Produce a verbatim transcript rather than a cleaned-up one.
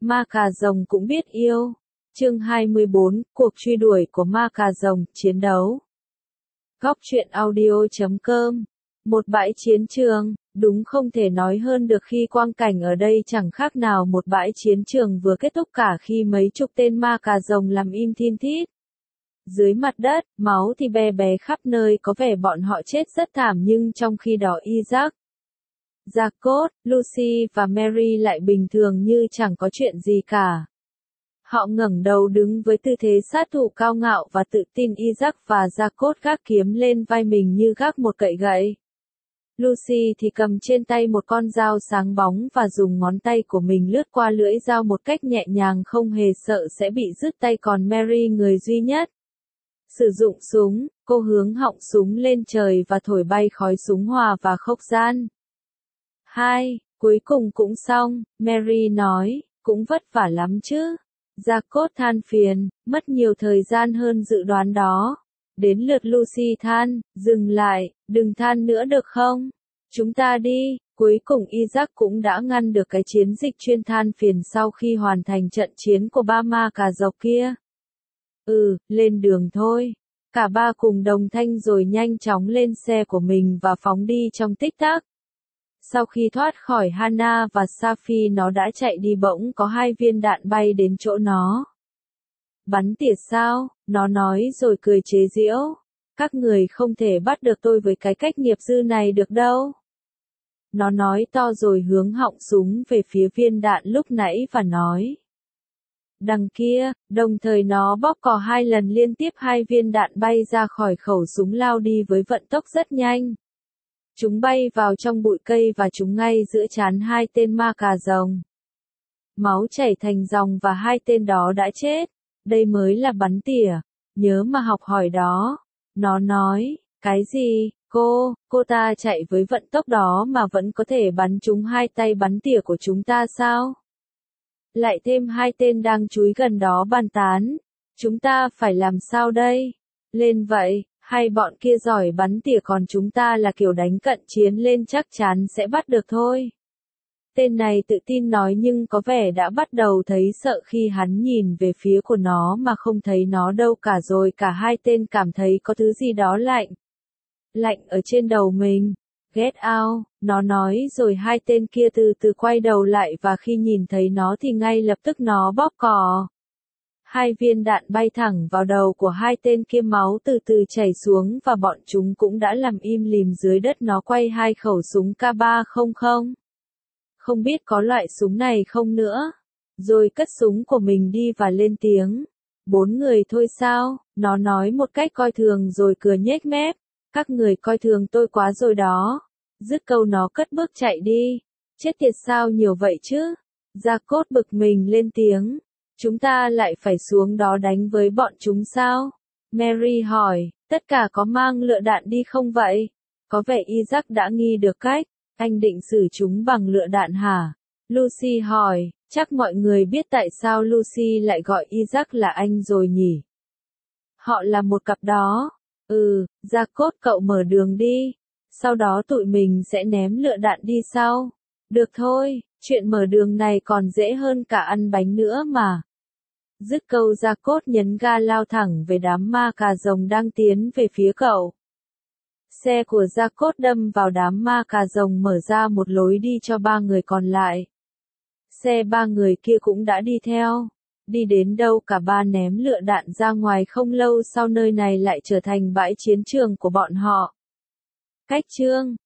Ma cà rồng cũng biết yêu. Chương hai mươi bốn, cuộc truy đuổi của ma cà rồng, chiến đấu. Góc truyện audio chấm com. Một bãi chiến trường, đúng không thể nói hơn được khi quang cảnh ở đây chẳng khác nào một bãi chiến trường vừa kết thúc cả khi mấy chục tên ma cà rồng làm im thin thít. Dưới mặt đất, máu thì be bé khắp nơi, có vẻ bọn họ chết rất thảm, nhưng trong khi đó Isaac, Jacob, Lucy và Mary lại bình thường như chẳng có chuyện gì cả. Họ ngẩng đầu đứng với tư thế sát thủ cao ngạo và tự tin. Isaac và Jacob gác kiếm lên vai mình như gác một cậy gậy. Lucy thì cầm trên tay một con dao sáng bóng và dùng ngón tay của mình lướt qua lưỡi dao một cách nhẹ nhàng, không hề sợ sẽ bị rứt tay. Còn Mary, người duy nhất sử dụng súng, cô hướng họng súng lên trời và thổi bay khói súng hòa và không gian. Hai, cuối cùng cũng xong, Mary nói, cũng vất vả lắm chứ. Jacob than phiền, mất nhiều thời gian hơn dự đoán đó. Đến lượt Lucy than, dừng lại, đừng than nữa được không? Chúng ta đi. Cuối cùng Isaac cũng đã ngăn được cái chiến dịch chuyên than phiền sau khi hoàn thành trận chiến của ba ma cà rồng kia. Ừ, lên đường thôi. Cả ba cùng đồng thanh rồi nhanh chóng lên xe của mình và phóng đi trong tích tắc. Sau khi thoát khỏi Hannah và Safi, nó đã chạy đi, bỗng có hai viên đạn bay đến chỗ nó. Bắn tỉa sao? Nó nói rồi cười chế giễu. Các người không thể bắt được tôi với cái cách nghiệp dư này được đâu. Nó nói to rồi hướng họng súng về phía viên đạn lúc nãy và nói. Đằng kia, đồng thời nó bóp cò hai lần liên tiếp, hai viên đạn bay ra khỏi khẩu súng lao đi với vận tốc rất nhanh. Chúng bay vào trong bụi cây và chúng ngay giữa trán hai tên ma cà rồng. Máu chảy thành dòng và hai tên đó đã chết. Đây mới là bắn tỉa. Nhớ mà học hỏi đó. Nó nói, cái gì, cô, cô ta chạy với vận tốc đó mà vẫn có thể bắn trúng hai tay bắn tỉa của chúng ta sao? Lại thêm hai tên đang chúi gần đó bàn tán. Chúng ta phải làm sao đây? Lên vậy, hay bọn kia giỏi bắn tỉa còn chúng ta là kiểu đánh cận chiến, lên chắc chắn sẽ bắt được thôi. Tên này tự tin nói nhưng có vẻ đã bắt đầu thấy sợ khi hắn nhìn về phía của nó mà không thấy nó đâu cả, rồi cả hai tên cảm thấy có thứ gì đó lạnh. Lạnh ở trên đầu mình. Get out, nó nói rồi hai tên kia từ từ quay đầu lại và khi nhìn thấy nó thì ngay lập tức nó bóp cò. Hai viên đạn bay thẳng vào đầu của hai tên kia, máu từ từ chảy xuống và bọn chúng cũng đã nằm im lìm dưới đất. Nó quay hai khẩu súng K ba mươi. Không biết có loại súng này không nữa. Rồi cất súng của mình đi và lên tiếng. Bốn người thôi sao? Nó nói một cách coi thường rồi cười nhếch mép. Các người coi thường tôi quá rồi đó. Dứt câu nó cất bước chạy đi. Chết tiệt, sao nhiều vậy chứ? Jacob bực mình lên tiếng. Chúng ta lại phải xuống đó đánh với bọn chúng sao? Mary hỏi, tất cả có mang lựu đạn đi không vậy? Có vẻ Isaac đã nghi được cách. Anh định xử chúng bằng lựu đạn hả? Lucy hỏi, chắc mọi người biết tại sao Lucy lại gọi Isaac là anh rồi nhỉ? Họ là một cặp đó. Ừ, Jacob, cậu mở đường đi. Sau đó tụi mình sẽ ném lựu đạn đi sau. Được thôi, chuyện mở đường này còn dễ hơn cả ăn bánh nữa mà. Dứt câu Jacob nhấn ga lao thẳng về đám ma cà rồng đang tiến về phía cậu. Xe của Jacob đâm vào đám ma cà rồng, mở ra một lối đi cho ba người còn lại. Xe ba người kia cũng đã đi theo. Đi đến đâu cả ba ném lựu đạn ra ngoài. Không lâu sau nơi này lại trở thành bãi chiến trường của bọn họ. Cách chương